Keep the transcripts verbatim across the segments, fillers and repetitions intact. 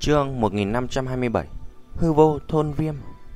Chương một nghìn năm trăm hai mươi bảy. Hư vô thôn viêm.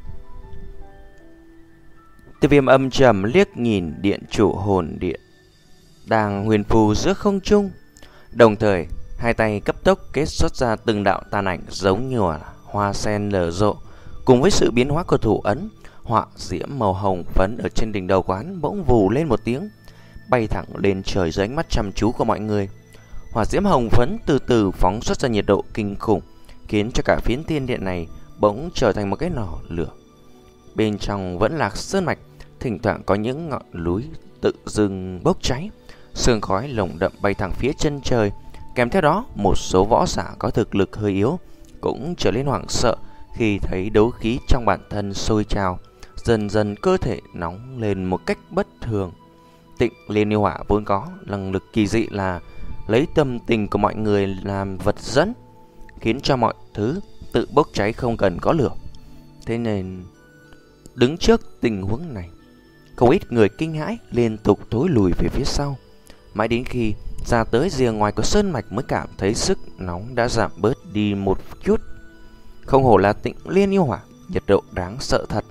Tiêu Viêm âm trầm liếc nhìn điện chủ hồn điện đang huyền phù giữa không trung, đồng thời hai tay cấp tốc kết xuất ra từng đạo tàn ảnh giống như là hoa sen nở rộ. Cùng với sự biến hóa của thủ ấn, họa diễm màu hồng phấn ở trên đỉnh đầu quán bỗng vù lên một tiếng, bay thẳng lên trời dưới ánh mắt chăm chú của mọi người. Hỏa diễm hồng phấn từ từ phóng xuất ra nhiệt độ kinh khủng, khiến cho cả phiến thiên điện này bỗng trở thành một cái nỏ lửa. Bên trong vẫn là sơn mạch, thỉnh thoảng có những ngọn núi tự dưng bốc cháy, sương khói lồng đậm bay thẳng phía chân trời. Kèm theo đó, một số võ giả có thực lực hơi yếu cũng trở nên hoảng sợ khi thấy đấu khí trong bản thân sôi trào, dần dần cơ thể nóng lên một cách bất thường. Tịnh Liên Yêu Hỏa vốn có năng lực kỳ dị là lấy tâm tình của mọi người làm vật dẫn, khiến cho mọi thứ tự bốc cháy không cần có lửa. Thế nên đứng trước tình huống này, không ít người kinh hãi liên tục thối lùi về phía sau. Mãi đến khi ra tới rìa ngoài của sơn mạch mới cảm thấy sức nóng đã giảm bớt đi một chút. Không hổ là Tịnh Liên Yêu Hỏa, nhiệt độ đáng sợ thật.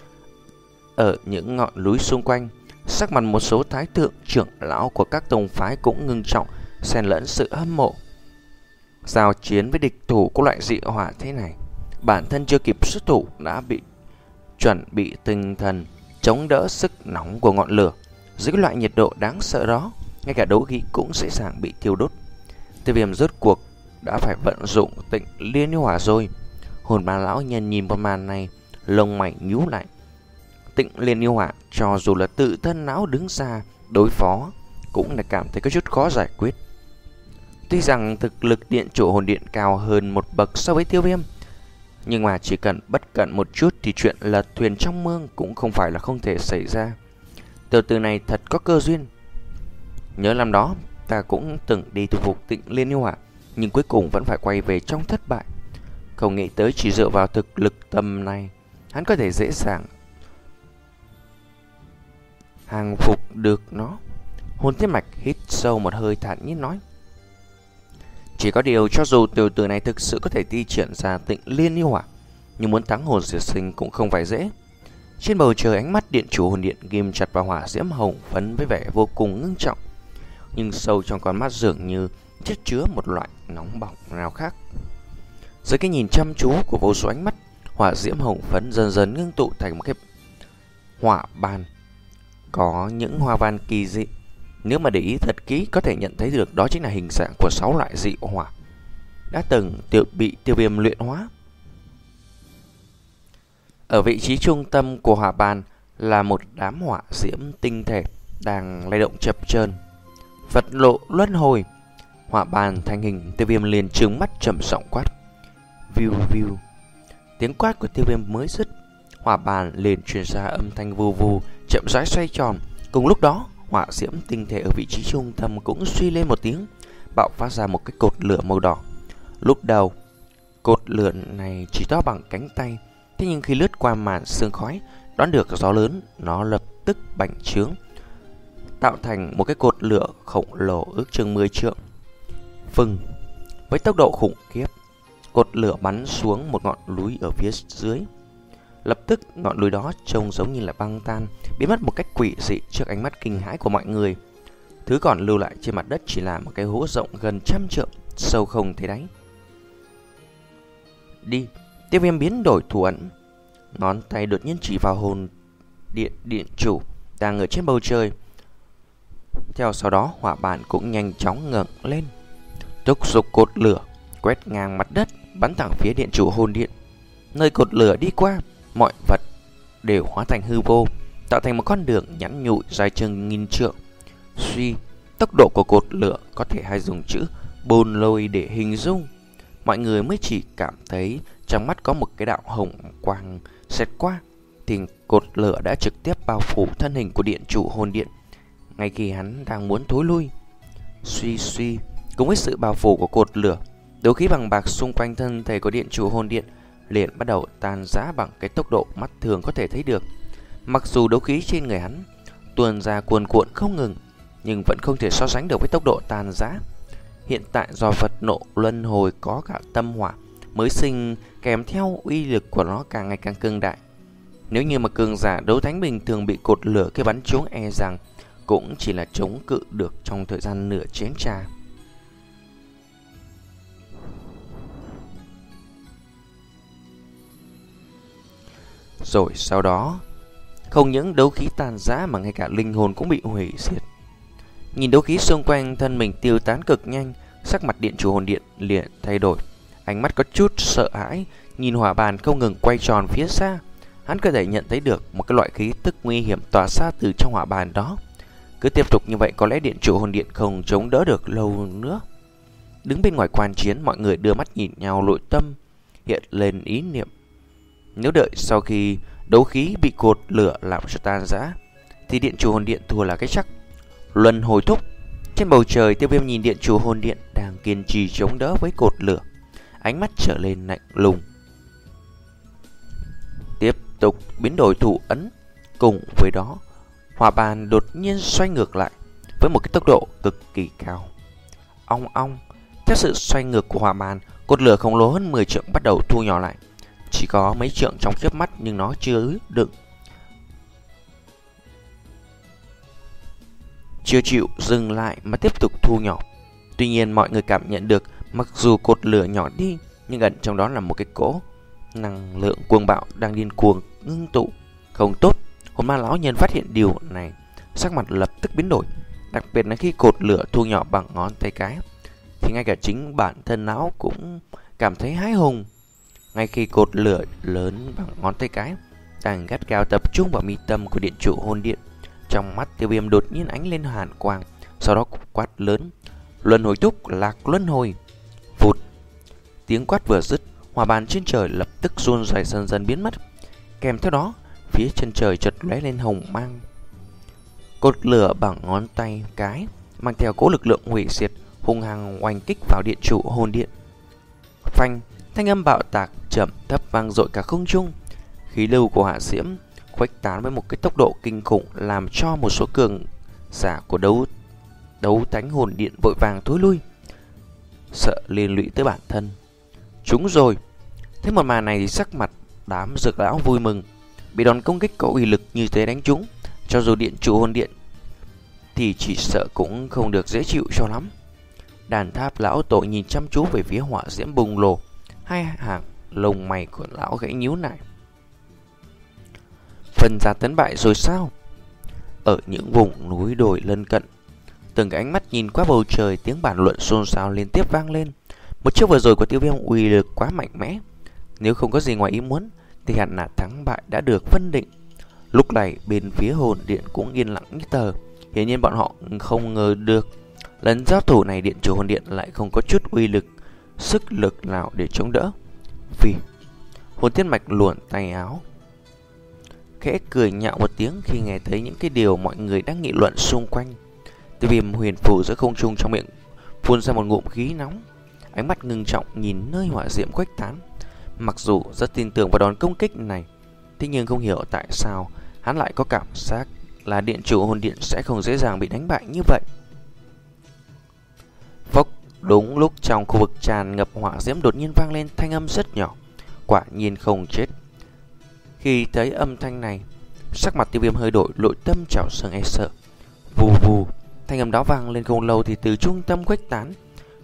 Ở những ngọn núi xung quanh, sắc mặt một số thái thượng trưởng lão của các tông phái cũng ngưng trọng, xen lẫn sự hâm mộ. Giao chiến với địch thủ của loại dị hỏa thế này, bản thân chưa kịp xuất thủ đã bị chuẩn bị tinh thần chống đỡ sức nóng của ngọn lửa. Dưới loại nhiệt độ đáng sợ đó, ngay cả đấu khí cũng dễ dàng bị thiêu đốt. Tiêu Viêm rốt cuộc đã phải vận dụng Tịnh Liên Yêu Hỏa rồi. Hồn Ba lão nhân nhìn một màn này, lông mày nhíu lại. Tịnh Liên Yêu Hỏa cho dù là tự thân lão đứng ra đối phó cũng là cảm thấy có chút khó giải quyết. Tuy rằng thực lực điện chủ hồn điện cao hơn một bậc so với Tiêu Viêm, nhưng mà chỉ cần bất cẩn một chút thì chuyện lật thuyền trong mương cũng không phải là không thể xảy ra. Từ từ này thật có cơ duyên. Nhớ năm đó ta cũng từng đi thu phục Tịnh Liên Yêu Hỏa, nhưng cuối cùng vẫn phải quay về trong thất bại. Không nghĩ tới chỉ dựa vào thực lực tầm này, hắn có thể dễ dàng hàng phục được nó. Hồn Thiên Mạch hít sâu một hơi thản nhiên nói: chỉ có điều cho dù tiểu tử này thực sự có thể thi triển ra Tịnh Liên Yêu Hỏa, nhưng muốn thắng hồn diệt sinh cũng không phải dễ. Trên bầu trời, ánh mắt điện chủ hồn điện ghim chặt vào hỏa diễm hồng phấn với vẻ vô cùng ngưng trọng, nhưng sâu trong con mắt dường như chất chứa một loại nóng bỏng nào khác. Dưới cái nhìn chăm chú của vô số ánh mắt, hỏa diễm hồng phấn dần dần ngưng tụ thành một cái hỏa ban có những hoa văn kỳ dị. Nếu mà để ý thật kỹ có thể nhận thấy được đó chính là hình dạng của sáu loại dị hỏa đã từng tự bị Tiêu Viêm luyện hóa. Ở vị trí trung tâm của hỏa ban là một đám hỏa diễm tinh thể đang lay động chập chờn, vật lộ luân hồi. Hỏa ban thành hình, Tiêu Viêm liền trừng mắt trầm giọng quát: "View view." Tiếng quát của Tiêu Viêm mới dứt, hỏa bàn liền truyền ra âm thanh vù vù, chậm rãi xoay tròn. Cùng lúc đó, hỏa diễm tinh thể ở vị trí trung tâm cũng suy lên một tiếng, bạo phát ra một cái cột lửa màu đỏ. Lúc đầu, cột lửa này chỉ to bằng cánh tay, thế nhưng khi lướt qua màn sương khói, đón được gió lớn, nó lập tức bành trướng, tạo thành một cái cột lửa khổng lồ ước chừng mười trượng. Phừng, với tốc độ khủng khiếp, cột lửa bắn xuống một ngọn núi ở phía dưới. Lập tức ngọn núi đó trông giống như là băng tan, biến mất một cách quỷ dị trước ánh mắt kinh hãi của mọi người. Thứ còn lưu lại trên mặt đất chỉ là một cái hố rộng gần trăm trượng, sâu không thấy đáy. Đi! Tiêu Viêm biến đổi thủ ấn, ngón tay đột nhiên chỉ vào hồn điện điện chủ đang ở trên bầu trời. Theo sau đó, hỏa bản cũng nhanh chóng ngẩng lên, thúc giục cột lửa quét ngang mặt đất, bắn thẳng phía điện chủ hồn điện. Nơi cột lửa đi qua, mọi vật đều hóa thành hư vô, tạo thành một con đường nhẵn nhụi dài chừng nghìn trượng. Suy, tốc độ của cột lửa có thể hay dùng chữ bồn lôi để hình dung. Mọi người mới chỉ cảm thấy trong mắt có một cái đạo hồng quang xẹt qua, thì cột lửa đã trực tiếp bao phủ thân hình của điện chủ hồn điện ngay khi hắn đang muốn thối lui. Suy suy, cùng với sự bao phủ của cột lửa, đấu khí bằng bạc xung quanh thân thể của điện chủ hồn điện liền bắt đầu tan rã bằng cái tốc độ mắt thường có thể thấy được. Mặc dù đấu khí trên người hắn tuôn ra cuồn cuộn không ngừng, nhưng vẫn không thể so sánh được với tốc độ tan rã. Hiện tại do vật nộ luân hồi có cả tâm hỏa, mới sinh, kèm theo uy lực của nó càng ngày càng cường đại. Nếu như mà cường giả đấu thánh bình thường bị cột lửa kia bắn trúng, e rằng cũng chỉ là chống cự được trong thời gian nửa chén trà. Rồi sau đó, không những đấu khí tàn rã mà ngay cả linh hồn cũng bị hủy diệt. Nhìn đấu khí xung quanh thân mình tiêu tán cực nhanh, sắc mặt điện chủ hồn điện liền thay đổi. Ánh mắt có chút sợ hãi, nhìn hỏa bàn không ngừng quay tròn phía xa. Hắn có thể nhận thấy được một cái loại khí tức nguy hiểm tỏa ra từ trong hỏa bàn đó. Cứ tiếp tục như vậy có lẽ điện chủ hồn điện không chống đỡ được lâu nữa. Đứng bên ngoài quan chiến, mọi người đưa mắt nhìn nhau, nội tâm hiện lên ý niệm. Nếu đợi sau khi đấu khí bị cột lửa làm cho tan rã thì điện chủ hồn điện thua là cái chắc. Luân hồi thúc. Trên bầu trời, Tiêu Viêm nhìn điện chủ hồn điện đang kiên trì chống đỡ với cột lửa, ánh mắt trở lên lạnh lùng. Tiếp tục biến đổi thủ ấn. Cùng với đó, hỏa bàn đột nhiên xoay ngược lại với một cái tốc độ cực kỳ cao. Ong ong. Theo sự xoay ngược của hỏa bàn, cột lửa khổng lồ hơn mười trượng bắt đầu thu nhỏ lại. Chỉ có mấy trượng trong chớp mắt nhưng nó chưa đựng, chưa chịu dừng lại mà tiếp tục thu nhỏ. Tuy nhiên mọi người cảm nhận được mặc dù cột lửa nhỏ đi nhưng ẩn trong đó là một cái cỗ năng lượng cuồng bạo đang điên cuồng ngưng tụ. Không tốt. Hồn ma lão nhân phát hiện điều này, sắc mặt lập tức biến đổi. Đặc biệt là khi cột lửa thu nhỏ bằng ngón tay cái thì ngay cả chính bản thân lão cũng cảm thấy hãi hùng. Ngay khi cột lửa lớn bằng ngón tay cái đang gắt gao tập trung vào mi tâm của điện chủ hồn điện, trong mắt Tiêu Viêm đột nhiên ánh lên hàn quang, sau đó quát lớn: Luân hồi thúc, lạc luân hồi. Vụt. Tiếng quát vừa dứt, hỏa bàn trên trời lập tức run rẩy dần dần biến mất. Kèm theo đó, phía chân trời chợt lóe lên hồng mang. Cột lửa bằng ngón tay cái mang theo cỗ lực lượng hủy diệt hung hăng oanh kích vào điện chủ hồn điện. Phanh. Thanh âm bạo tạc chậm thấp vang dội cả không trung. Khí lưu của hỏa diễm khuếch tán với một cái tốc độ kinh khủng, làm cho một số cường giả của đấu đấu thánh hồn điện vội vàng thối lui, sợ liên lụy tới bản thân. Chúng rồi. Thế một màn này thì sắc mặt đám dược lão vui mừng. Bị đòn công kích có uy lực như thế đánh trúng, cho dù điện chủ hồn điện thì chỉ sợ cũng không được dễ chịu cho lắm. Đàn tháp lão tổ nhìn chăm chú về phía hỏa diễm bùng nổ, hai hàng lông mày của lão gãy nhíu lại. Phần ra tấn bại rồi sao? Ở những vùng núi đồi lân cận, từng cái ánh mắt nhìn qua bầu trời, tiếng bàn luận xôn xao liên tiếp vang lên. Một chiêu vừa rồi của Tiêu Viêm uy lực quá mạnh mẽ, nếu không có gì ngoài ý muốn thì hẳn là thắng bại đã được phân định. Lúc này bên phía hồn điện cũng yên lặng như tờ. Hiển nhiên bọn họ không ngờ được lần giao thủ này điện chủ hồn điện lại không có chút uy lực, sức lực nào để chống đỡ. Vì hồn thiên mạch luồn tay áo, khẽ cười nhạo một tiếng khi nghe thấy những cái điều mọi người đang nghị luận xung quanh. Tiêu Viêm huyền phù giữa không trung, trong miệng phun ra một ngụm khí nóng, ánh mắt ngưng trọng nhìn nơi hỏa diễm khuếch tán. Mặc dù rất tin tưởng vào đòn công kích này, thế nhưng không hiểu tại sao hắn lại có cảm giác là điện chủ hồn điện sẽ không dễ dàng bị đánh bại như vậy. Phốc. Đúng lúc trong khu vực tràn ngập hỏa diễm đột nhiên vang lên thanh âm rất nhỏ, quả nhiên không chết. Khi thấy âm thanh này, sắc mặt Tiêu Viêm hơi đổi, nội tâm trào dâng e sợ. Vù vù. Thanh âm đó vang lên không lâu thì từ trung tâm khuếch tán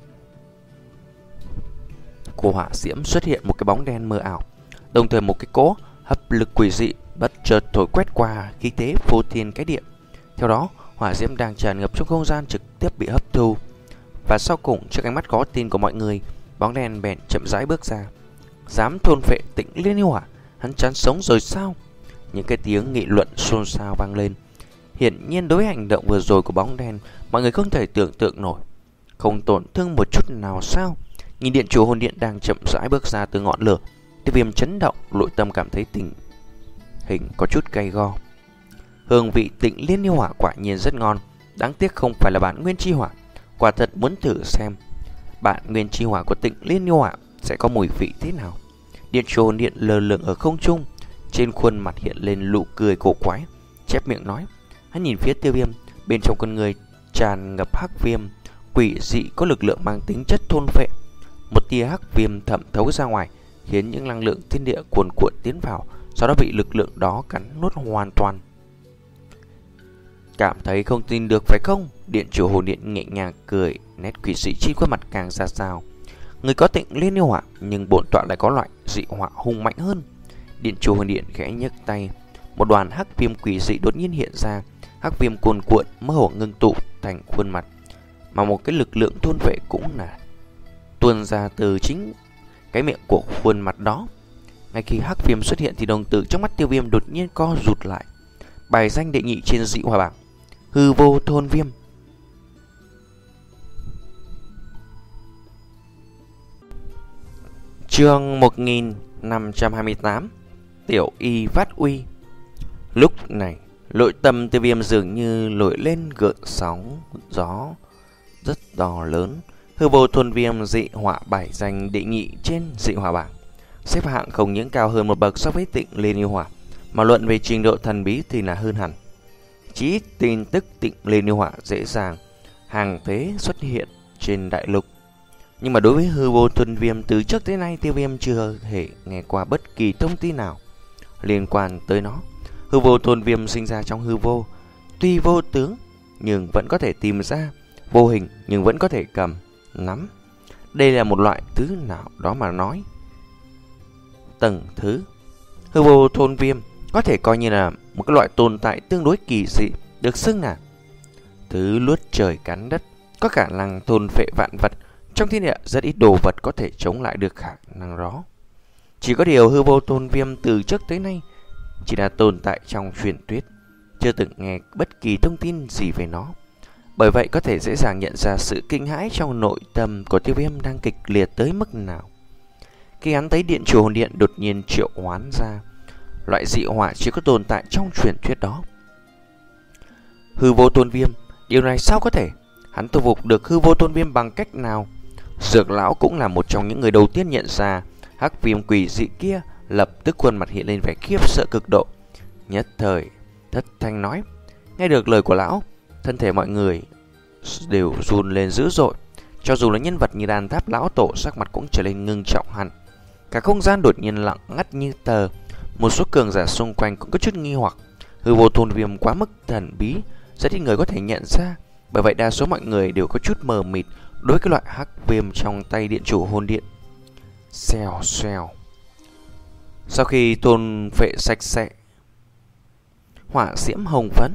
của hỏa diễm xuất hiện một cái bóng đen mờ ảo, đồng thời một cái cỗ hấp lực quỷ dị bất chợt thổi quét qua khí thế phô thiên cái địa. Theo đó, hỏa diễm đang tràn ngập trong không gian trực tiếp bị hấp thu. Và sau cùng, trước ánh mắt khó tin của mọi người, bóng đen bèn chậm rãi bước ra. Dám thôn phệ Tịnh Liên Yêu Hỏa, hắn chán sống rồi sao? Những cái tiếng nghị luận xôn xao vang lên. Hiển nhiên đối với hành động vừa rồi của bóng đen, mọi người không thể tưởng tượng nổi. Không tổn thương một chút nào sao? Nhìn điện chủ hồn điện đang chậm rãi bước ra từ ngọn lửa, Tiêu Viêm chấn động, nội tâm cảm thấy tình hình có chút gay go. Hương vị Tịnh Liên Yêu Hỏa quả nhiên rất ngon, đáng tiếc không phải là bản nguyên chi hỏa. Quả thật muốn thử xem bản nguyên chi hỏa của Tịnh Liên Yêu Hỏa sẽ có mùi vị thế nào. Điện chủ hồn điện lơ lửng ở không trung, trên khuôn mặt hiện lên nụ cười cổ quái, chép miệng nói. Hắn nhìn phía Tiêu Viêm, bên trong con người tràn ngập hắc viêm quỷ dị có lực lượng mang tính chất thôn phệ. một tia hắc viêm thẩm thấu ra ngoài, khiến những năng lượng thiên địa cuồn cuộn tiến vào, sau đó bị lực lượng đó cắn nuốt hoàn toàn. Cảm thấy không tin được phải không? Điện chủ hồn điện nhẹ nhàng cười, nét quỷ dị trên khuôn mặt càng ra sao. Người có tịnh liên yêu hỏa, nhưng bổn tọa lại có loại dị hỏa hung mạnh hơn. Điện chủ hồn điện khẽ nhấc tay, một đoàn hắc viêm quỷ dị đột nhiên hiện ra, hắc viêm cuồn cuộn mơ hồ ngưng tụ thành khuôn mặt, mà một cái lực lượng thôn vệ cũng là tuôn ra từ chính cái miệng của khuôn mặt đó. Ngay khi hắc viêm xuất hiện thì đồng tử trong mắt Tiêu Viêm đột nhiên co rụt lại. Bài danh đệ nhị trên dị hỏa bảng, hư vô thôn viêm. Chương một nghìn năm trăm hai mươi tám, Tiểu Y phát uy. Lúc này, nội tâm Tiêu Viêm dường như nổi lên gợn sóng gió rất to lớn. Hư vô thôn viêm dị hỏa bài danh đệ nhị trên dị hỏa bảng, xếp hạng không những cao hơn một bậc so với Tịnh Liên Yêu Hỏa, mà luận về trình độ thần bí thì là hơn hẳn. Chỉ ít tin tức Tịnh Liên Yêu Hỏa dễ dàng hàng thế xuất hiện trên đại lục, nhưng mà đối với hư vô thôn viêm, từ trước tới nay Tiêu Viêm chưa hề nghe qua bất kỳ thông tin nào liên quan tới nó. Hư vô thôn viêm sinh ra trong hư vô, tuy vô tướng nhưng vẫn có thể tìm ra, vô hình nhưng vẫn có thể cầm nắm. Đây là một loại thứ nào đó mà nói tầng thứ. Hư vô thôn viêm có thể coi như là một cái loại tồn tại tương đối kỳ dị, được xưng là thứ luốt trời cắn đất, có khả năng thôn phệ vạn vật. Trong thiên địa rất ít đồ vật có thể chống lại được khả năng đó. Chỉ có điều hư vô thôn viêm từ trước tới nay chỉ là tồn tại trong truyền thuyết, chưa từng nghe bất kỳ thông tin gì về nó. Bởi vậy có thể dễ dàng nhận ra sự kinh hãi trong nội tâm của Tiêu Viêm đang kịch liệt tới mức nào. Khi hắn thấy điện chủ hồn điện đột nhiên triệu hoán ra loại dị hỏa chỉ có tồn tại trong truyền thuyết đó. Hư vô thôn viêm, điều này sao có thể? Hắn thu phục được hư vô thôn viêm bằng cách nào? Dược lão cũng là một trong những người đầu tiên nhận ra hắc viêm quỷ dị kia, lập tức khuôn mặt hiện lên vẻ khiếp sợ cực độ. Nhất thời thất thanh nói. Nghe được lời của lão, thân thể mọi người đều run lên dữ dội. Cho dù là nhân vật như Đan Tháp lão tổ, sắc mặt cũng trở nên ngưng trọng hẳn. Cả không gian đột nhiên lặng ngắt như tờ. Một số cường giả xung quanh cũng có chút nghi hoặc. Hư vô thôn viêm quá mức thần bí, rất ít người có thể nhận ra. Bởi vậy đa số mọi người đều có chút mờ mịt đối với cái loại hắc viêm trong tay điện chủ hồn điện. Xèo xèo. Sau khi thôn phệ sạch sẽ hỏa diễm hồng phấn,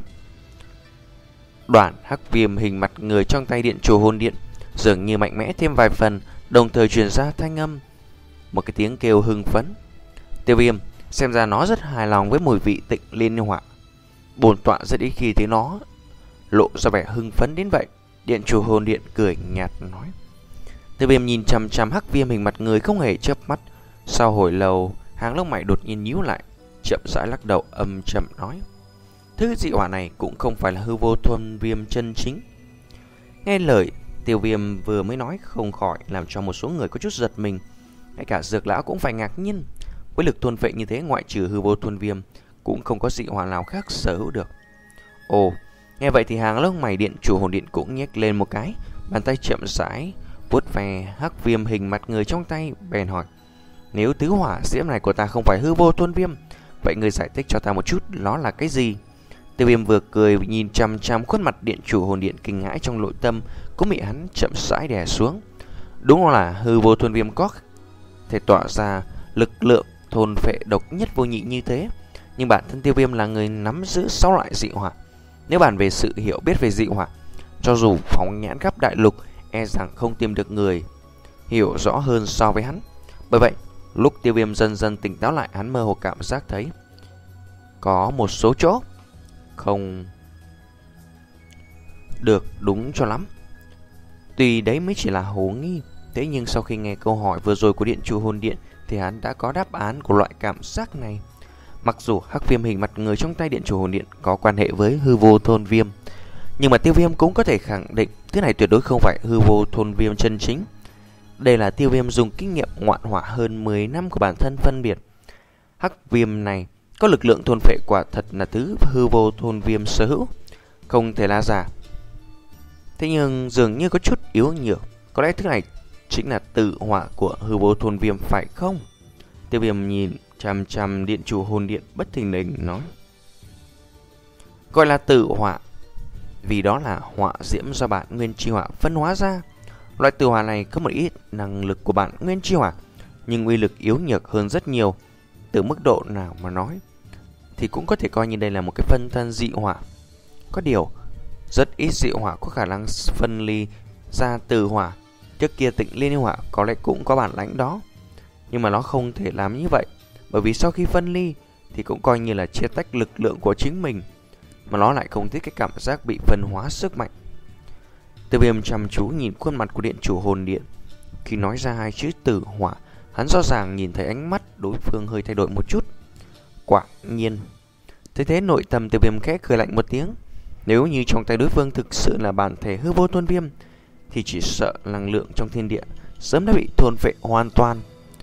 đoàn hắc viêm hình mặt người trong tay điện chủ hồn điện dường như mạnh mẽ thêm vài phần, đồng thời truyền ra thanh âm, một cái tiếng kêu hưng phấn. Tiêu Viêm xem ra nó rất hài lòng với mùi vị Tịnh Liên Yêu Hỏa. Bổn tọa rất ít khi thấy nó lộ ra vẻ hưng phấn đến vậy. Điện chủ hồn điện cười nhạt nói. Tiêu Viêm nhìn chằm chằm hắc viêm hình mặt người không hề chớp mắt. Sau hồi lâu, hàng lông mày đột nhiên nhíu lại, chậm rãi lắc đầu âm trầm nói. Thứ dị hỏa này cũng không phải là hư vô thôn viêm chân chính. Nghe lời Tiêu Viêm vừa mới nói không khỏi làm cho một số người có chút giật mình. Ngay cả dược lão cũng phải ngạc nhiên. Với lực thôn phệ như thế, ngoại trừ hư vô thôn viêm cũng không có dị hỏa nào khác sở hữu được. Ồ, nghe vậy thì hàng lông mày điện chủ hồn điện cũng nhếch lên một cái, bàn tay chậm rãi vuốt ve hắc viêm hình mặt người trong tay, bèn hỏi. Nếu tứ hỏa diễm này của ta không phải hư vô thôn viêm, vậy người giải thích cho ta một chút nó là cái gì? Tiêu Viêm vừa cười nhìn chăm chăm khuôn mặt điện chủ hồn điện, kinh ngãi trong nội tâm cũng bị hắn chậm rãi đè xuống. Đúng là hư vô thôn viêm có thể tỏa ra lực lượng thôn phệ độc nhất vô nhị như thế, nhưng bản thân Tiêu Viêm là người nắm giữ sáu loại dị hỏa. Nếu bàn về sự hiểu biết về dị hỏa, cho dù phóng nhãn khắp đại lục, e rằng không tìm được người hiểu rõ hơn so với hắn. Bởi vậy, lúc Tiêu Viêm dần dần tỉnh táo lại, hắn mơ hồ cảm giác thấy có một số chỗ không được đúng cho lắm. Tuy đấy mới chỉ là hồ nghi, thế nhưng sau khi nghe câu hỏi vừa rồi của điện chủ hồn điện thì hắn đã có đáp án của loại cảm giác này. Mặc dù hắc viêm hình mặt người trong tay điện chủ hồn điện có quan hệ với hư vô thôn viêm, nhưng mà Tiêu Viêm cũng có thể khẳng định thứ này tuyệt đối không phải hư vô thôn viêm chân chính. Đây là Tiêu Viêm dùng kinh nghiệm ngoạn hỏa hơn mười năm của bản thân phân biệt. Hắc viêm này có lực lượng thôn phệ quả thật là thứ hư vô thôn viêm sở hữu, không thể là giả. Thế nhưng dường như có chút yếu nhược. Có lẽ thứ này chính là tử hỏa của hư vô thôn viêm phải không? Tiêu Viêm nhìn chằm chằm điện chủ hồn điện bất thình lình nói. Gọi là tử hỏa vì đó là hỏa diễm do bản nguyên chi hỏa phân hóa ra. Loại tử hỏa này có một ít năng lực của bản nguyên chi hỏa, nhưng uy lực yếu nhược hơn rất nhiều. Từ mức độ nào mà nói thì cũng có thể coi như đây là một cái phân thân dị hỏa. Có điều rất ít dị hỏa có khả năng phân ly ra tử hỏa. Trước kia Tịnh Liên Hỏa có lẽ cũng có bản lãnh đó, nhưng mà nó không thể làm như vậy, bởi vì sau khi phân ly thì cũng coi như là chia tách lực lượng của chính mình, mà nó lại không thích cái cảm giác bị phân hóa sức mạnh. Tiêu Viêm chăm chú nhìn khuôn mặt của điện chủ hồn điện. Khi nói ra hai chữ tử hỏa, hắn rõ ràng nhìn thấy ánh mắt đối phương hơi thay đổi một chút. Quả nhiên. Thế thế nội tâm Tiêu Viêm khẽ cười lạnh một tiếng. Nếu như trong tay đối phương thực sự là bản thể hư vô thôn viêm thì chỉ sợ năng lượng trong thiên địa sớm đã bị thôn phệ hoàn toàn,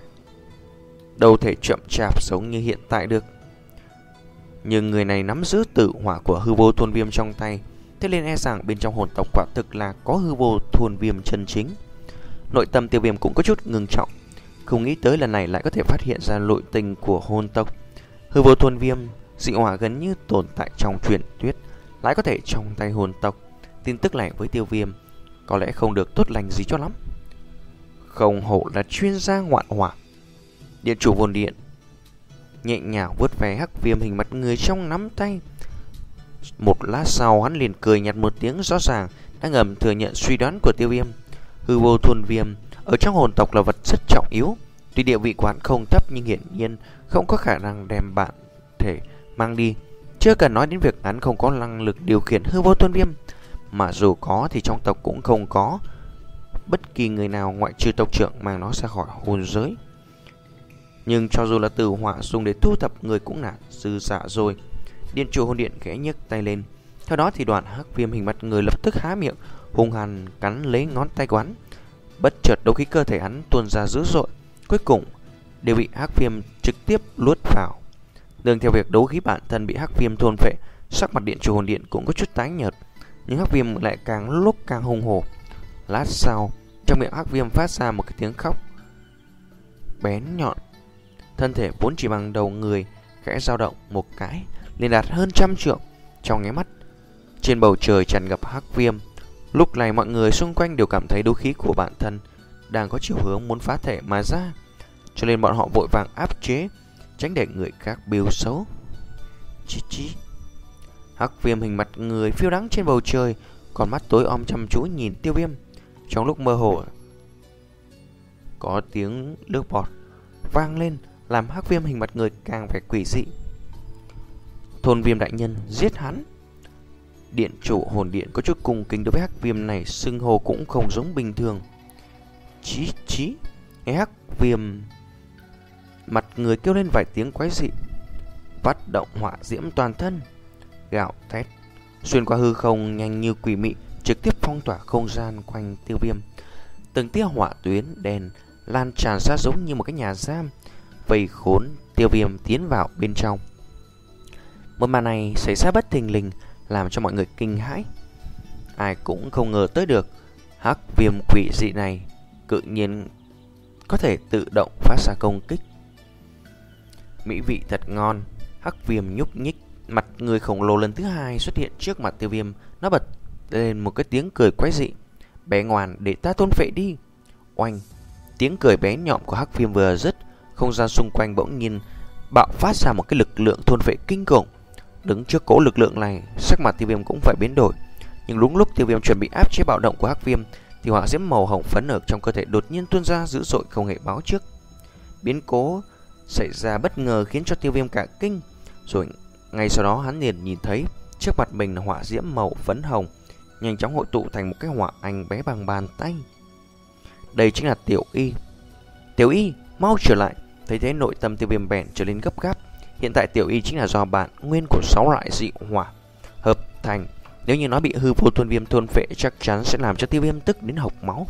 đâu thể chậm chạp giống như hiện tại được. Nhưng người này nắm giữ tử hỏa của hư vô thôn viêm trong tay, thế nên e rằng bên trong hồn tộc quả thực là có hư vô thôn viêm chân chính. Nội tâm Tiêu Viêm cũng có chút ngưng trọng, không nghĩ tới lần này lại có thể phát hiện ra nội tình của hồn tộc. Hư vô thôn viêm dị hỏa gần như tồn tại trong truyền thuyết, lại có thể trong tay hồn tộc. Tin tức này với Tiêu Viêm có lẽ không được tốt lành gì cho lắm. Không hổ là chuyên gia ngoạn hỏa. Điện chủ hồn điện nhẹ nhàng vuốt ve hắc viêm hình mặt người trong nắm tay. Một lát sau hắn liền cười nhạt một tiếng, rõ ràng đã ngầm thừa nhận suy đoán của Tiêu Viêm. Hư vô thôn viêm ở trong hồn tộc là vật rất trọng yếu. Tuy địa vị quán không thấp nhưng hiển nhiên không có khả năng đem bản thể mang đi. Chưa cần nói đến việc hắn không có năng lực điều khiển hư vô thôn viêm, mà dù có thì trong tộc cũng không có bất kỳ người nào ngoại trừ tộc trưởng mang nó ra khỏi hồn giới. Nhưng cho dù là tử hỏa dùng để thu thập người cũng là dư dả rồi. Điện chủ hồn điện khẽ nhấc tay lên. Theo đó thì đoàn hắc viêm hình mặt người lập tức há miệng hung hăng cắn lấy ngón tay của hắn. Bất chợt đấu khí cơ thể hắn tuôn ra dữ dội, cuối cùng đều bị hắc viêm trực tiếp luốt vào. Đường theo việc đấu khí bản thân bị hắc viêm thôn phệ, sắc mặt điện chủ hồn điện cũng có chút tái nhợt, nhưng hắc viêm lại càng lúc càng hùng hổ. Lát sau, trong miệng hắc viêm phát ra một cái tiếng khóc bén nhọn. Thân thể vốn chỉ bằng đầu người khẽ dao động một cái, liền đạt hơn trăm trượng. Trong nháy mắt, trên bầu trời tràn ngập hắc viêm. Lúc này mọi người xung quanh đều cảm thấy đấu khí của bản thân đang có chiều hướng muốn phá thể mà ra, cho nên bọn họ vội vàng áp chế, tránh để người khác bêu xấu. Chí chí. Hắc viêm hình mặt người phiêu đắng trên bầu trời, còn mắt tối om chăm chú nhìn Tiêu Viêm. Trong lúc mơ hồ, có tiếng nước bọt vang lên, làm hắc viêm hình mặt người càng phải quỷ dị. Thôn Viêm đại nhân, giết hắn. Điện chủ hồn điện có chút cung kính đối với hắc viêm này, xưng hô cũng không giống bình thường. Chí chí. Nghe hắc viêm mặt người kêu lên vài tiếng quái dị, phát động hỏa diễm toàn thân, gạo thét xuyên qua hư không nhanh như quỷ mị, trực tiếp phong tỏa không gian quanh Tiêu Viêm. Từng tia hỏa tuyến đèn lan tràn ra giống như một cái nhà giam, vây khốn Tiêu Viêm tiến vào bên trong. Một màn này xảy ra bất thình lình, làm cho mọi người kinh hãi. Ai cũng không ngờ tới được hắc viêm quỷ dị này tự nhiên có thể tự động phát ra công kích. Mỹ vị thật ngon. Hắc viêm nhúc nhích, mặt người khổng lồ lần thứ hai xuất hiện trước mặt Tiêu Viêm. Nó bật lên một cái tiếng cười quái dị. Bé ngoan, để ta thôn phệ đi. Oanh. Tiếng cười bé nhọn của hắc viêm vừa dứt, không gian xung quanh bỗng nhiên bạo phát ra một cái lực lượng thôn phệ kinh khủng. Đứng trước cỗ lực lượng này, sắc mặt Tiêu Viêm cũng phải biến đổi. Nhưng đúng lúc Tiêu Viêm chuẩn bị áp chế bạo động của hắc viêm, thì hỏa diễm màu hồng phấn ở trong cơ thể đột nhiên tuôn ra dữ dội, không hề báo trước. Biến cố xảy ra bất ngờ khiến cho Tiêu Viêm cả kinh. Rồi ngay sau đó hắn liền nhìn thấy trước mặt mình là hỏa diễm màu phấn hồng nhanh chóng hội tụ thành một cái hỏa anh bé bằng bàn tay. Đây chính là Tiểu Y. Tiểu Y, mau trở lại. Thấy thế nội tâm Tiêu Viêm bèn trở nên gấp gáp. Hiện tại Tiểu Y chính là do bản nguyên của sáu loại dị hỏa hợp thành. Nếu như nó bị hư vô thôn viêm thôn phệ, chắc chắn sẽ làm cho Tiêu Viêm tức đến hộc máu.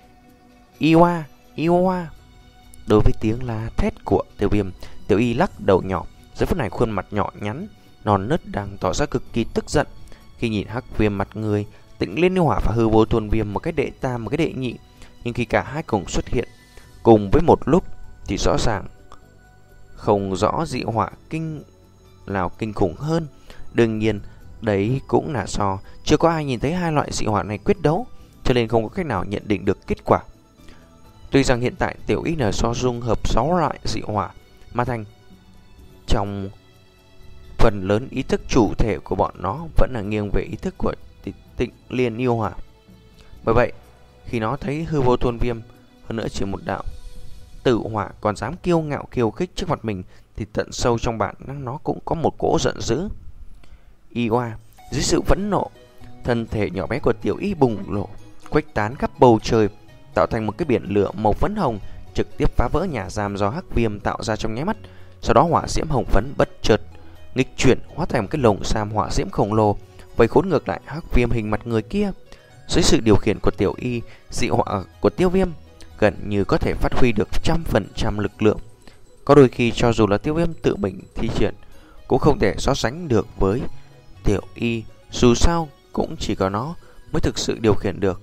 Iwa, Iwa. Đối với tiếng la thét của Tiêu Viêm, Tiểu Y lắc đầu nhỏ. Giờ phút này khuôn mặt nhỏ nhắn non nớt đang tỏ ra cực kỳ tức giận khi nhìn hắc viêm mặt người, Tịnh Liên Hỏa và hư vô thôn viêm một cái đệ tam một cái đệ nhị, Nhưng khi cả hai cùng xuất hiện cùng với một lúc thì rõ ràng không rõ dị họa kinh nào kinh khủng hơn. Đương nhiên đấy cũng là do chưa có ai nhìn thấy hai loại dị hỏa này quyết đấu, cho nên không có cách nào nhận định được kết quả. Tuy rằng hiện tại Tiểu Y là do dung hợp sáu loại dị hỏa mà thành, trong phần lớn ý thức chủ thể của bọn nó vẫn là nghiêng về ý thức của Tịnh Liên yêu hỏa. Bởi vậy khi nó thấy hư vô thôn viêm, hơn nữa chỉ một đạo tử hỏa còn dám kiêu ngạo khiêu khích trước mặt mình, thì tận sâu trong bản năng nó cũng có một cỗ giận dữ. Y oa, dưới sự phẫn nộ, thân thể nhỏ bé của Tiểu Y bùng nổ, khuếch tán khắp bầu trời, tạo thành một cái biển lửa màu phấn hồng, trực tiếp phá vỡ nhà giam do hắc viêm tạo ra trong nháy mắt. Sau đó hỏa diễm hồng phấn bất chợt nghịch chuyển, hóa thành một cái lồng giam hỏa diễm khổng lồ, vây khốn ngược lại hắc viêm hình mặt người kia. Dưới sự điều khiển của Tiểu Y, dị hỏa của Tiêu Viêm gần như có thể phát huy được trăm phần trăm lực lượng. Có đôi khi cho dù là Tiêu Viêm tự mình thi triển cũng không thể so sánh được với Tiểu Y, dù sao cũng chỉ có nó mới thực sự điều khiển được.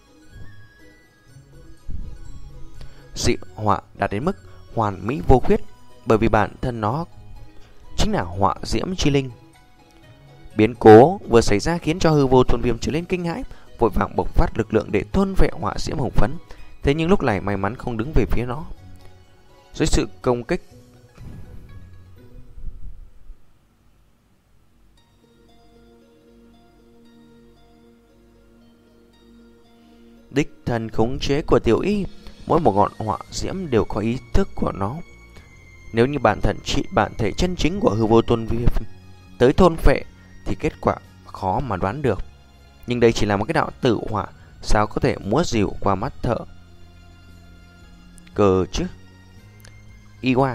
Dị hỏa đạt đến mức hoàn mỹ vô khuyết, bởi vì bản thân nó chính là hỏa diễm chi linh. Biến cố vừa xảy ra khiến cho hư vô thôn viêm trở lên kinh hãi, vội vàng bộc phát lực lượng để thôn vệ hỏa diễm hồng phấn. Thế nhưng lúc này may mắn không đứng về phía nó. Dưới sự công kích đích thần khống chế của Tiểu Y, mỗi một ngọn hỏa diễm đều có ý thức của nó. Nếu như bản thân trị bản thể chân chính của hư vô tôn viêm tới thôn phệ thì kết quả khó mà đoán được. Nhưng đây chỉ là một cái đạo tử hỏa, sao có thể múa dìu qua mắt thợ cờ chứ. Y qua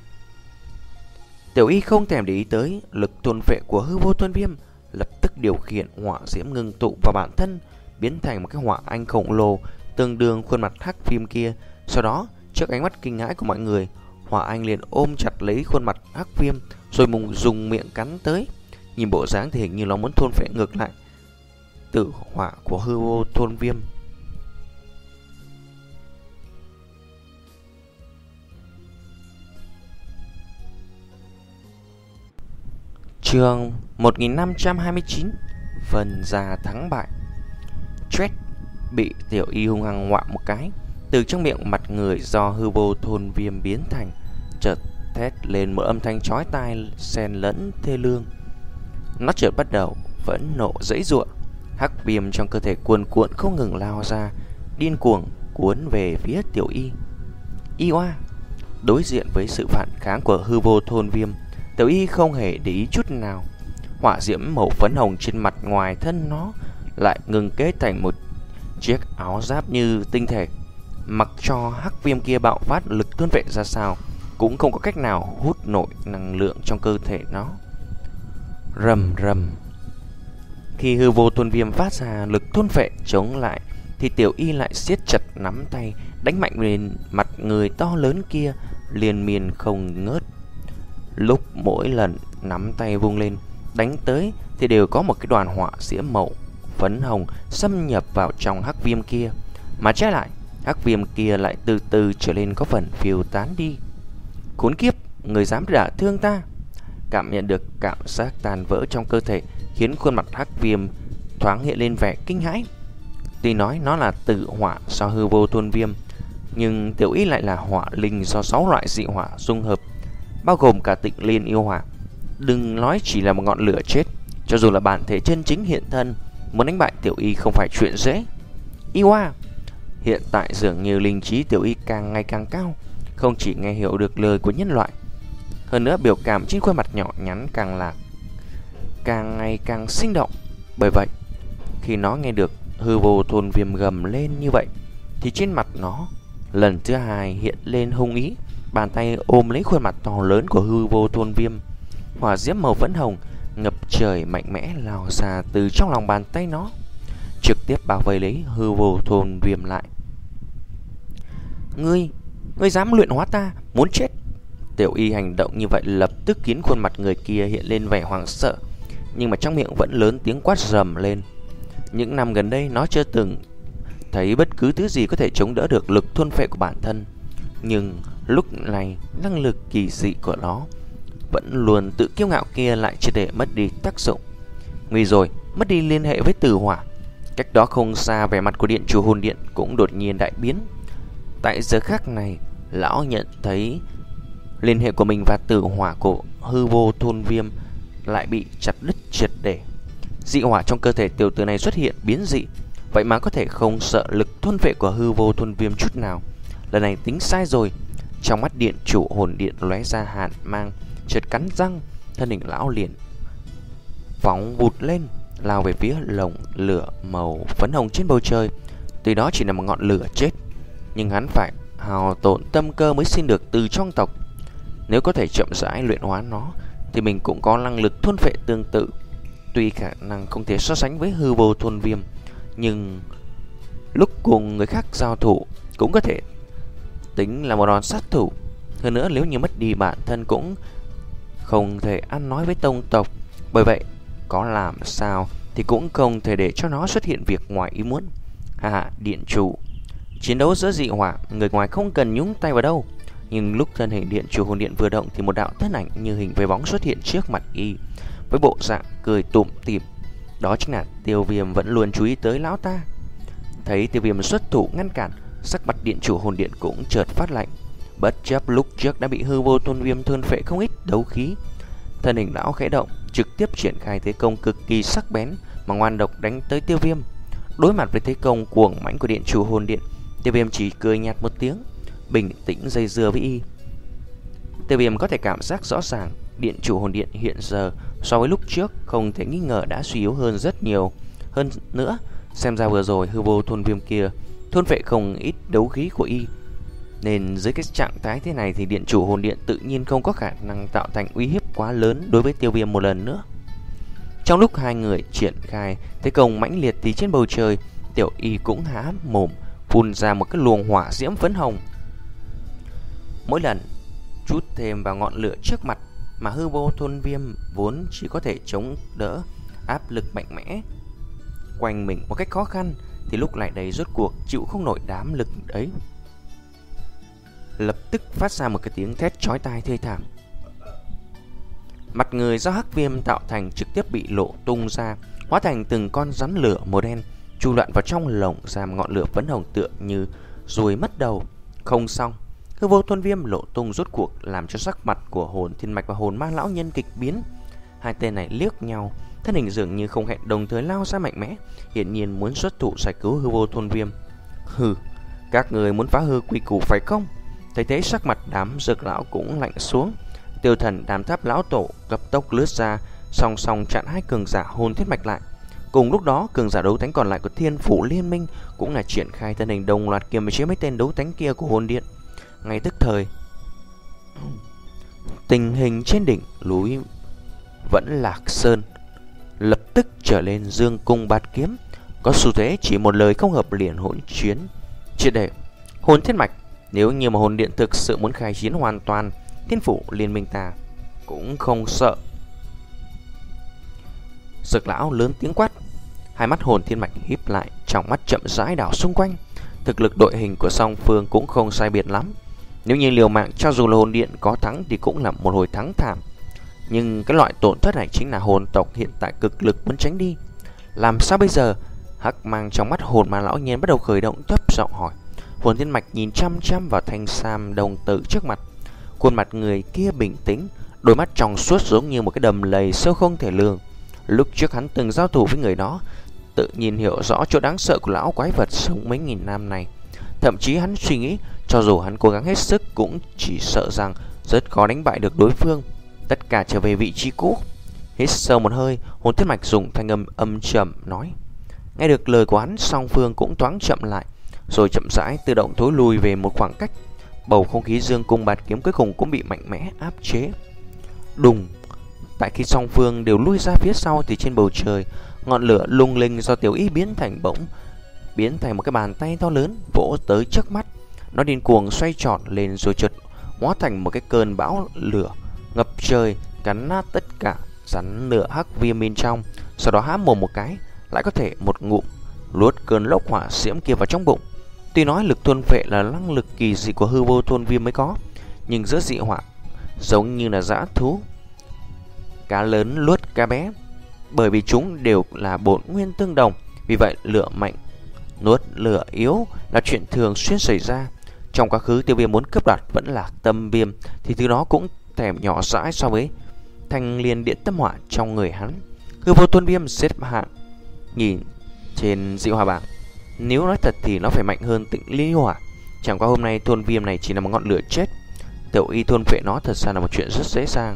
Tiểu Y không thèm để ý tới lực thôn phệ của hư vô tôn viêm, lập tức điều khiển hỏa diễm ngưng tụ vào bản thân, biến thành một cái hỏa anh khổng lồ tương đương khuôn mặt hắc viêm kia. Sau đó trước ánh mắt kinh hãi của mọi người, hỏa anh liền ôm chặt lấy khuôn mặt hắc viêm, rồi mùng dùng miệng cắn tới. Nhìn bộ dáng thì hình như nó muốn thôn phệ ngược lại tử hỏa của hư vô thôn viêm. Chương một nghìn năm trăm hai mươi chín, phần ra thắng bại. Trét bị Tiểu Y hung hăng ngoạm một cái, từ trong miệng mặt người do hư vô thôn viêm biến thành, chợt thét lên một âm thanh chói tai xen lẫn thê lương. Nó chợt bắt đầu phẫn nộ giãy giụa, hắc viêm trong cơ thể cuồn cuộn không ngừng lao ra, điên cuồng cuốn về phía Tiểu Y. Y oa, đối diện với sự phản kháng của hư vô thôn viêm, Tiểu Y không hề để ý chút nào. Hỏa diễm màu phấn hồng trên mặt ngoài thân nó lại ngừng kết thành một chiếc áo giáp như tinh thể, mặc cho hắc viêm kia bạo phát lực thôn vệ ra sao cũng không có cách nào hút nổi năng lượng trong cơ thể nó. Rầm rầm. Khi hư vô thôn viêm phát ra lực thôn vệ chống lại, thì Tiểu Y lại siết chặt nắm tay, đánh mạnh lên mặt người to lớn kia liên miên không ngớt. Lúc mỗi lần nắm tay vung lên đánh tới thì đều có một cái đoàn hỏa diễm màu phấn hồng xâm nhập vào trong hắc viêm kia, mà trái lại hắc viêm kia lại từ từ trở lên có phần phiêu tán đi. Khốn kiếp, người dám đả thương ta! Cảm nhận được cảm giác tan vỡ trong cơ thể khiến khuôn mặt hắc viêm thoáng hiện lên vẻ kinh hãi. Tuy nói nó là tử hỏa do hư vô thôn viêm, nhưng Tiểu Y lại là hỏa linh do sáu loại dị hỏa dung hợp, bao gồm cả Tịnh Liên yêu hỏa. Đừng nói chỉ là một ngọn lửa chết, cho dù là bản thể chân chính hiện thân, muốn đánh bại Tiểu Y không phải chuyện dễ. Y oa, hiện tại dường như linh trí Tiểu Y càng ngày càng cao, không chỉ nghe hiểu được lời của nhân loại, hơn nữa biểu cảm trên khuôn mặt nhỏ nhắn càng là càng ngày càng sinh động. Bởi vậy khi nó nghe được hư vô thôn viêm gầm lên như vậy, thì trên mặt nó lần thứ hai hiện lên hung ý. Bàn tay ôm lấy khuôn mặt to lớn của hư vô thôn viêm, hỏa diễm màu phấn hồng ngập trời mạnh mẽ lao ra từ trong lòng bàn tay nó, trực tiếp bao vây lấy hư vô thôn viêm lại. Ngươi, ngươi dám luyện hóa ta, muốn chết! Tiểu Y hành động như vậy lập tức khiến khuôn mặt người kia hiện lên vẻ hoảng sợ, nhưng mà trong miệng vẫn lớn tiếng quát rầm lên. Những năm gần đây nó chưa từng thấy bất cứ thứ gì có thể chống đỡ được lực thôn phệ của bản thân. Nhưng lúc này năng lực kỳ dị của nó vẫn luôn tự kiêu ngạo kia lại triệt để mất đi tác dụng. Nguy rồi, mất đi liên hệ với tử hỏa. Cách đó không xa, vẻ mặt của điện chủ hồn điện cũng đột nhiên đại biến. Tại giờ khắc này, lão nhận thấy liên hệ của mình và tử hỏa của hư vô thôn viêm lại bị chặt đứt triệt để. Dị hỏa trong cơ thể tiểu tử này xuất hiện biến dị, vậy mà có thể không sợ lực thôn vệ của hư vô thôn viêm chút nào. Lần này tính sai rồi. Trong mắt điện chủ hồn điện lóe ra hàn mang, chợt cắn răng, thân hình lão liền phóng vụt lên, lao về phía lồng lửa màu phấn hồng trên bầu trời. Tuy đó chỉ là một ngọn lửa chết, nhưng hắn phải hao tổn tâm cơ mới xin được từ trong tộc. Nếu có thể chậm rãi luyện hóa nó thì mình cũng có năng lực thôn phệ tương tự. Tuy khả năng không thể so sánh với hư vô thôn viêm, nhưng lúc cùng người khác giao thủ cũng có thể tính là một đòn sát thủ. Hơn nữa, nếu như mất đi bản thân cũng không thể ăn nói với tông tộc. Bởi vậy, có làm sao thì cũng không thể để cho nó xuất hiện việc ngoài ý muốn. Hà hà, điện chủ. Chiến đấu giữa dị hỏa, người ngoài không cần nhúng tay vào đâu. Nhưng lúc thân hình điện chủ hồn điện vừa động thì một đạo thân ảnh như hình với bóng xuất hiện trước mặt y, với bộ dạng cười tủm tỉm. Đó chính là Tiêu Viêm vẫn luôn chú ý tới lão ta. Thấy Tiêu Viêm xuất thủ ngăn cản, sắc mặt điện chủ hồn điện cũng chợt phát lạnh. Bất chấp lúc trước đã bị hư vô thôn viêm thôn phệ không ít đấu khí, thân hình lão khẽ động, trực tiếp triển khai thế công cực kỳ sắc bén mà ngoan độc đánh tới Tiêu Viêm. Đối mặt với thế công cuồng mãnh của điện chủ hồn điện, Tiêu Viêm chỉ cười nhạt một tiếng, bình tĩnh dây dưa với y. Tiêu Viêm có thể cảm giác rõ ràng điện chủ hồn điện hiện giờ so với lúc trước không thể nghi ngờ đã suy yếu hơn rất nhiều. Hơn nữa, xem ra vừa rồi hư vô thôn viêm kia thôn phệ không ít đấu khí của y, nên dưới cái trạng thái thế này thì điện chủ hồn điện tự nhiên không có khả năng tạo thành uy hiếp quá lớn đối với Tiêu Viêm một lần nữa. Trong lúc hai người triển khai thế công mãnh liệt thì trên bầu trời, Tiểu Y cũng há mồm phun ra một cái luồng hỏa diễm phấn hồng. Mỗi lần chút thêm vào ngọn lửa trước mặt mà hư vô thôn viêm vốn chỉ có thể chống đỡ áp lực mạnh mẽ quanh mình một cách khó khăn, thì lúc này đây rốt cuộc chịu không nổi đám lực ấy, lập tức phát ra một cái tiếng thét chói tai thê thảm. Mặt người do hắc viêm tạo thành trực tiếp bị lộ tung ra, hóa thành từng con rắn lửa màu đen chui loạn vào trong lồng giam ngọn lửa phấn hồng tựa như ruồi mất đầu. Không xong, hư vô thôn viêm lộ tung rốt cuộc làm cho sắc mặt của hồn thiên mạch và hồn ma lão nhân kịch biến. Hai tên này liếc nhau, thân hình dường như không hẹn đồng thời lao ra mạnh mẽ, hiển nhiên muốn xuất thủ giải cứu hư vô thôn viêm. Hừ, các người muốn phá hư quy củ phải không? Thấy thế sắc mặt đám dược lão cũng lạnh xuống. Tiêu thần đám tháp lão tổ cấp tốc lướt ra, song song chặn hai cường giả hồn thiết mạch lại. Cùng lúc đó, cường giả đấu thánh còn lại của Thiên Phủ Liên Minh cũng là triển khai thân hình đồng loạt kiềm chế mấy tên đấu thánh kia của hồn điện. Ngay tức thời, tình hình trên đỉnh núi Vẫn Lạc Sơn lập tức trở lên dương cung bạt kiếm, có xu thế chỉ một lời không hợp liền hỗn chiến triệt để. Hồn thiết mạch, nếu như mà hồn điện thực sự muốn khai chiến hoàn toàn, Thiên Phủ Liên Minh ta cũng không sợ. Dược lão lớn tiếng quát, hai mắt hồn thiên mạch híp lại, trong mắt chậm rãi đảo xung quanh. Thực lực đội hình của song phương cũng không sai biệt lắm. Nếu như liều mạng, cho dù là hồn điện có thắng thì cũng là một hồi thắng thảm. Nhưng cái loại tổn thất này chính là hồn tộc hiện tại cực lực muốn tránh đi. Làm sao bây giờ? Hắc mang trong mắt hồn ma lão nhiên bắt đầu khởi động, thấp giọng hỏi. Hồn thiên mạch nhìn chăm chăm vào thanh sam đồng tử trước mặt. Khuôn mặt người kia bình tĩnh, đôi mắt trong suốt giống như một cái đầm lầy sâu không thể lường. Lúc trước hắn từng giao thủ với người đó, tự nhìn hiểu rõ chỗ đáng sợ của lão quái vật sống mấy nghìn năm này. Thậm chí hắn suy nghĩ, cho dù hắn cố gắng hết sức cũng chỉ sợ rằng rất khó đánh bại được đối phương. Tất cả trở về vị trí cũ. Hít sâu một hơi, hồn thiết mạch dùng thanh âm âm trầm nói. Nghe được lời của hắn, song phương cũng thoáng chậm lại, rồi chậm rãi tự động thối lùi về một khoảng cách. Bầu không khí dương cung bạt kiếm cuối cùng cũng bị mạnh mẽ áp chế. Đùng! Tại khi song phương đều lui ra phía sau thì trên bầu trời, ngọn lửa lung linh do Tiểu Y biến thành bỗng biến thành một cái bàn tay to lớn vỗ tới trước mắt. Nó điên cuồng xoay tròn lên rồi chợt hóa thành một cái cơn bão lửa ngập trời, cắn nát tất cả rắn lửa hắc viêm bên trong. Sau đó há mồm một cái, lại có thể một ngụm luốt cơn lốc hỏa diễm kia vào trong bụng. Tuy nói lực thôn phệ là năng lực kỳ dị của hư vô thôn viêm mới có, nhưng giữa dị hỏa giống như là dã thú, cá lớn luốt cá bé, bởi vì chúng đều là bổn nguyên tương đồng. Vì vậy lửa mạnh nuốt lửa yếu là chuyện thường xuyên xảy ra. Trong quá khứ Tiêu Viêm muốn cướp đoạt vẫn là tâm viêm, thì thứ đó cũng thèm nhỏ dãi so với thanh liên điện tâm hỏa trong người hắn. Hư vô thôn viêm xếp hạng nhìn trên dị hỏa bảng, nếu nói thật thì nó phải mạnh hơn tịnh ly hỏa. Chẳng qua hôm nay thôn viêm này chỉ là một ngọn lửa chết, Tiểu Y thôn phệ nó thật ra là một chuyện rất dễ dàng.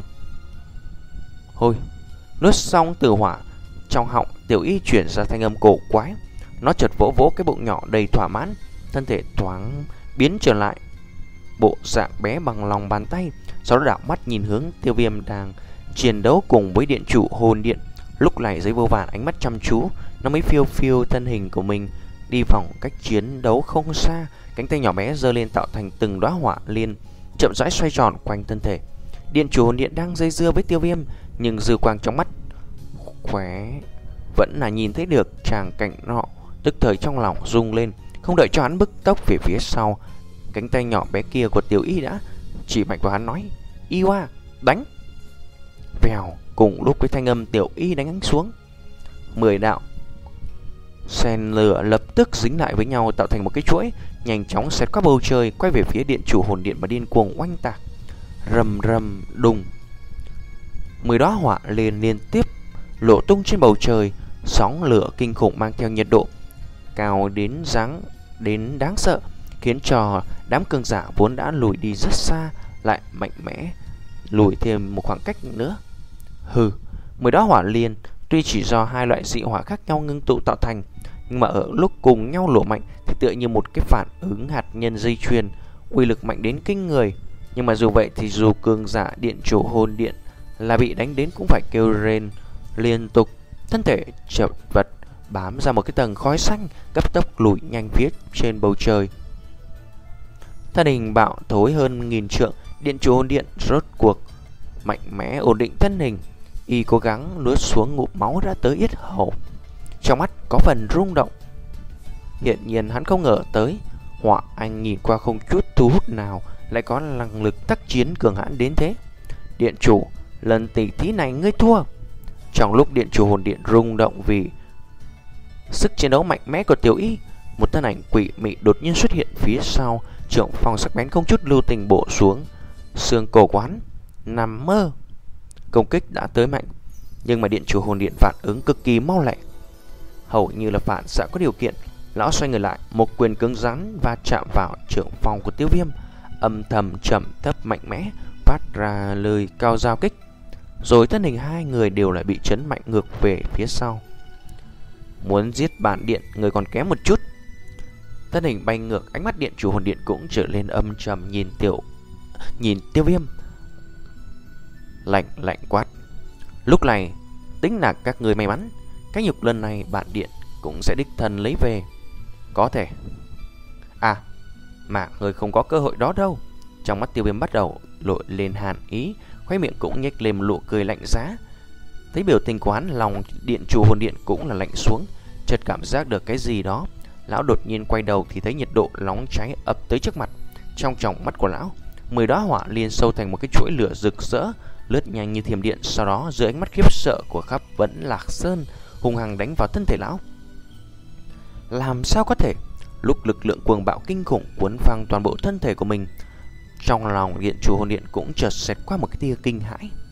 Hôi, nuốt xong từ hỏa, trong họng Tiểu Y chuyển ra thanh âm cổ quái. Nó chợt vỗ vỗ cái bụng nhỏ đầy thỏa mãn, thân thể thoáng biến trở lại bộ dạng bé bằng lòng bàn tay. Sau đó đảo mắt nhìn hướng Tiêu Viêm đang chiến đấu cùng với điện chủ hồn điện. Lúc này dưới vô vàn ánh mắt chăm chú, nó mới phiêu phiêu thân hình của mình đi vòng cách chiến đấu không xa. Cánh tay nhỏ bé giơ lên tạo thành từng đóa hỏa liên, chậm rãi xoay tròn quanh thân thể. Điện chủ hồn điện đang dây dưa với Tiêu Viêm, nhưng dư quang trong mắt khóe vẫn là nhìn thấy được tràng cảnh nọ. Tức thời trong lòng rung lên, không đợi cho hắn bứt tốc về phía sau, cánh tay nhỏ bé kia của Tiểu Y đã chỉ mạnh vào hắn nói: "Iwa, đánh!" Vèo, cùng lúc với thanh âm Tiểu Y đánh hắn xuống, mười đạo sen lửa lập tức dính lại với nhau tạo thành một cái chuỗi, nhanh chóng xẹt qua bầu trời, quay về phía điện chủ hồn điện và điên cuồng oanh tạc. Rầm rầm đùng, mười đóa hỏa liên liên tiếp lộ tung trên bầu trời, sóng lửa kinh khủng mang theo nhiệt độ cao đến dáng đến đáng sợ, khiến cho đám cường giả vốn đã lùi đi rất xa lại mạnh mẽ lùi thêm một khoảng cách nữa. Hừ, mười đóa hỏa liên tuy chỉ do hai loại dị hỏa khác nhau ngưng tụ tạo thành, nhưng mà ở lúc cùng nhau nổ mạnh thì tựa như một cái phản ứng hạt nhân dây chuyền, uy lực mạnh đến kinh người. Nhưng mà dù vậy thì dù cường giả điện chủ hồn điện là bị đánh đến cũng phải kêu rên liên tục, thân thể chật vật bám ra một cái tầng khói xanh, cấp tốc lùi nhanh phía trên bầu trời. Thân hình bạo thối hơn nghìn trượng, điện chủ hồn điện rốt cuộc mạnh mẽ ổn định thân hình, y cố gắng nuốt xuống ngụm máu đã tới yết hầu, trong mắt có phần rung động. Hiện nhiên hắn không ngờ tới Hỏa Anh nhìn qua không chút thu hút nào lại có năng lực tác chiến cường hãn đến thế. Điện chủ, lần tỷ thí này ngươi thua. Trong lúc điện chủ hồn điện rung động vì sức chiến đấu mạnh mẽ của Tiểu Y, một thân ảnh quỷ mị đột nhiên xuất hiện phía sau, trưởng phong sắc bén không chút lưu tình bổ xuống xương cổ quán. Nằm mơ. Công kích đã tới mạnh, nhưng mà điện chủ hồn điện phản ứng cực kỳ mau lẹ, hầu như là phản xạ có điều kiện. Lão xoay người lại, một quyền cứng rắn và chạm vào trưởng phong của Tiêu Viêm, âm thầm trầm thấp mạnh mẽ phát ra lời cao giao kích, rồi thân hình hai người đều lại bị chấn mạnh ngược về phía sau. Muốn giết bản điện, người còn kém một chút. Thân hình bay ngược, ánh mắt điện chủ hồn điện cũng trở lên âm trầm nhìn tiểu nhìn Tiêu Viêm, lạnh lạnh quát: "Lúc này tính là các người may mắn, cái nhục lần này bản điện cũng sẽ đích thân lấy về. Có thể à mà người không có cơ hội đó đâu." Trong mắt Tiêu Viêm bắt đầu lộ lên hàn ý, khóe miệng cũng nhếch lên một nụ cười lạnh giá. Thấy biểu tình của hắn, lòng điện chủ hồn điện cũng là lạnh xuống, chợt cảm giác được cái gì đó. Lão đột nhiên quay đầu thì thấy nhiệt độ nóng cháy ập tới trước mặt. Trong tròng mắt của lão, mười đóa hỏa liên sâu thành một cái chuỗi lửa rực rỡ, lướt nhanh như thiểm điện, sau đó dưới ánh mắt khiếp sợ của khắp vẫn Lạc Sơn hung hăng đánh vào thân thể lão. Làm sao có thể? Lúc lực lượng cuồng bạo kinh khủng cuốn phăng toàn bộ thân thể của mình, trong lòng điện chủ hồn điện cũng chợt xẹt qua một cái tia kinh hãi.